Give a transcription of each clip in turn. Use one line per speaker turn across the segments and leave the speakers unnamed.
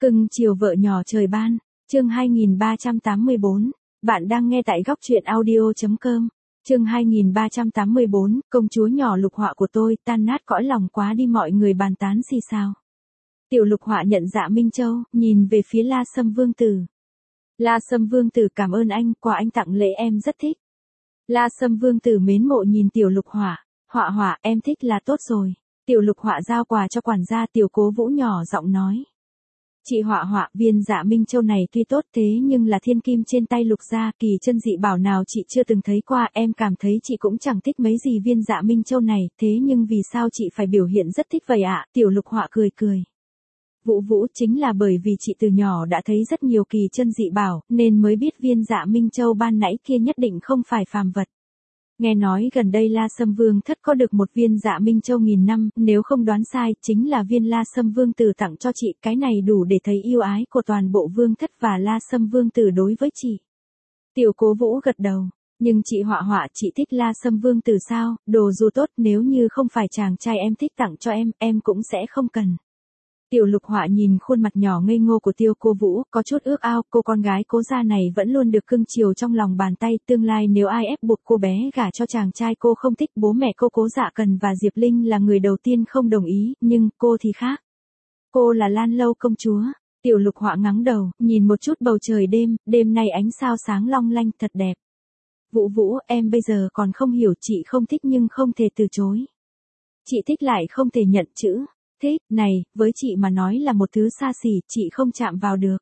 Cưng chiều vợ nhỏ trời ban, chương 2384, bạn đang nghe tại góc truyện audio.com. Chương 2384, công chúa nhỏ Lục Họa của tôi, tan nát cõi lòng quá đi, mọi người bàn tán xì xào. Tiểu Lục Họa nhận dạ Minh Châu, nhìn về phía La Sâm Vương Tử. La Sâm Vương Tử cảm ơn anh, quà anh tặng lễ em rất thích. La Sâm Vương Tử mến mộ nhìn Tiểu Lục Họa, Họa Họa em thích là tốt rồi. Tiểu Lục Họa giao quà cho quản gia. Tiểu Cố Vũ nhỏ giọng nói. Chị Họa Họa, viên dạ Minh Châu này tuy tốt thế nhưng là thiên kim trên tay Lục gia, kỳ chân dị bảo nào chị chưa từng thấy qua, em cảm thấy chị cũng chẳng thích mấy gì viên dạ Minh Châu này, thế nhưng vì sao chị phải biểu hiện rất thích vậy ạ? Tiểu Lục Họa cười cười. Vũ Vũ, chính là bởi vì chị từ nhỏ đã thấy rất nhiều kỳ chân dị bảo, nên mới biết viên dạ Minh Châu ban nãy kia nhất định không phải phàm vật. Nghe nói gần đây La Sâm Vương thất có được một viên dạ Minh Châu nghìn năm, nếu không đoán sai, chính là viên La Sâm Vương Tử tặng cho chị, cái này đủ để thấy yêu ái của toàn bộ vương thất và La Sâm Vương Tử đối với chị. Tiểu Cố Vũ gật đầu, nhưng chị Họa Họa, chị thích La Sâm Vương Tử sao? Đồ dù tốt, nếu như không phải chàng trai em thích tặng cho em cũng sẽ không cần. Tiểu Lục Họa nhìn khuôn mặt nhỏ ngây ngô của Tiêu Cô Vũ, có chút ước ao, cô con gái Cố gia này vẫn luôn được cưng chiều trong lòng bàn tay, tương lai nếu ai ép buộc cô bé gả cho chàng trai cô không thích, bố mẹ cô Cố Dạ Cần và Diệp Linh là người đầu tiên không đồng ý, nhưng cô thì khác. Cô là Lan Lâu công chúa. Tiểu Lục Họa ngắng đầu, nhìn một chút bầu trời đêm nay ánh sao sáng long lanh thật đẹp. Vũ Vũ, em bây giờ còn không hiểu, chị không thích nhưng không thể từ chối. Chị thích lại không thể nhận chữ. Thế, này, với chị mà nói là một thứ xa xỉ, chị không chạm vào được.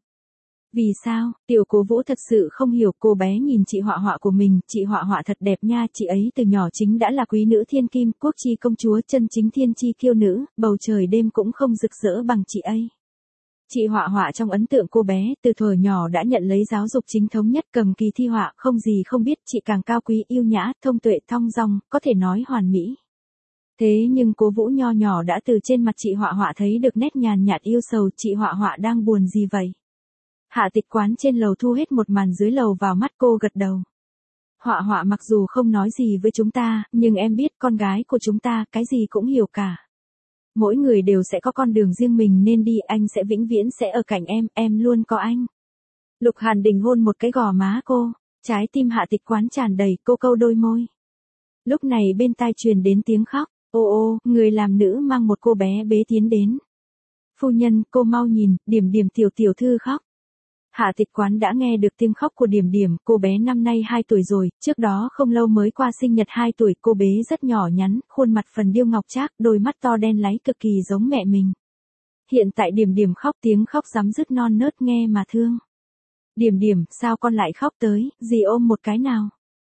Vì sao? Tiểu Cố Vũ thật sự không hiểu. Cô bé nhìn chị Họa Họa của mình, chị Họa Họa thật đẹp nha, chị ấy từ nhỏ chính đã là quý nữ thiên kim, quốc chi công chúa, chân chính thiên chi kiêu nữ, bầu trời đêm cũng không rực rỡ bằng chị ấy. Chị Họa Họa trong ấn tượng cô bé, từ thuở nhỏ đã nhận lấy giáo dục chính thống nhất, cầm kỳ thi họa, không gì không biết, chị càng cao quý yêu nhã, thông tuệ thong dong, có thể nói hoàn mỹ. Thế nhưng Cố Vũ nho nhỏ đã từ trên mặt chị Họa Họa thấy được nét nhàn nhạt yêu sầu. Chị Họa Họa đang buồn gì vậy? Hạ Tịch Quán trên lầu thu hết một màn dưới lầu vào mắt, cô gật đầu. Họa Họa mặc dù không nói gì với chúng ta, nhưng em biết con gái của chúng ta cái gì cũng hiểu cả. Mỗi người đều sẽ có con đường riêng mình nên đi, anh sẽ vĩnh viễn sẽ ở cạnh em luôn có anh. Lục Hàn Đình hôn một cái gò má cô, trái tim Hạ Tịch Quán tràn đầy, cô câu đôi môi. Lúc này bên tai truyền đến tiếng khóc. Ô, người làm nữ mang một cô bé bế tiến đến. Phu nhân, cô mau nhìn, Điểm Điểm tiểu thư khóc. Hạ Tịch Quán đã nghe được tiếng khóc của Điểm Điểm, cô bé năm nay 2 tuổi rồi, trước đó không lâu mới qua sinh nhật 2 tuổi, cô bé rất nhỏ nhắn, khuôn mặt phần điêu ngọc trác, đôi mắt to đen láy cực kỳ giống mẹ mình. Hiện tại Điểm Điểm khóc, tiếng khóc rắm rứt non nớt nghe mà thương. Điểm Điểm, sao con lại khóc tới, dì ôm một cái nào.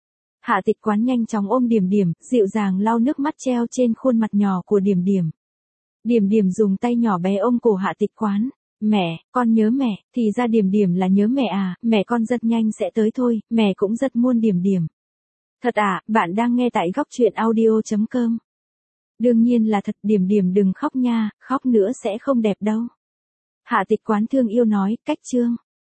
Hạ Tịch Quán nhanh chóng ôm Điểm Điểm, dịu dàng lau nước mắt treo trên khuôn mặt nhỏ của Điểm Điểm. Điểm Điểm dùng tay nhỏ bé ôm cổ Hạ Tịch Quán. Mẹ, con nhớ mẹ, thì ra Điểm Điểm là nhớ mẹ à, mẹ con rất nhanh sẽ tới thôi, mẹ cũng rất muôn Điểm Điểm. Thật à, bạn đang nghe tại góc truyện audio.com. Đương nhiên là thật, Điểm Điểm đừng khóc nha, khóc nữa sẽ không đẹp đâu. Hạ Tịch Quán thương yêu nói, cách chương.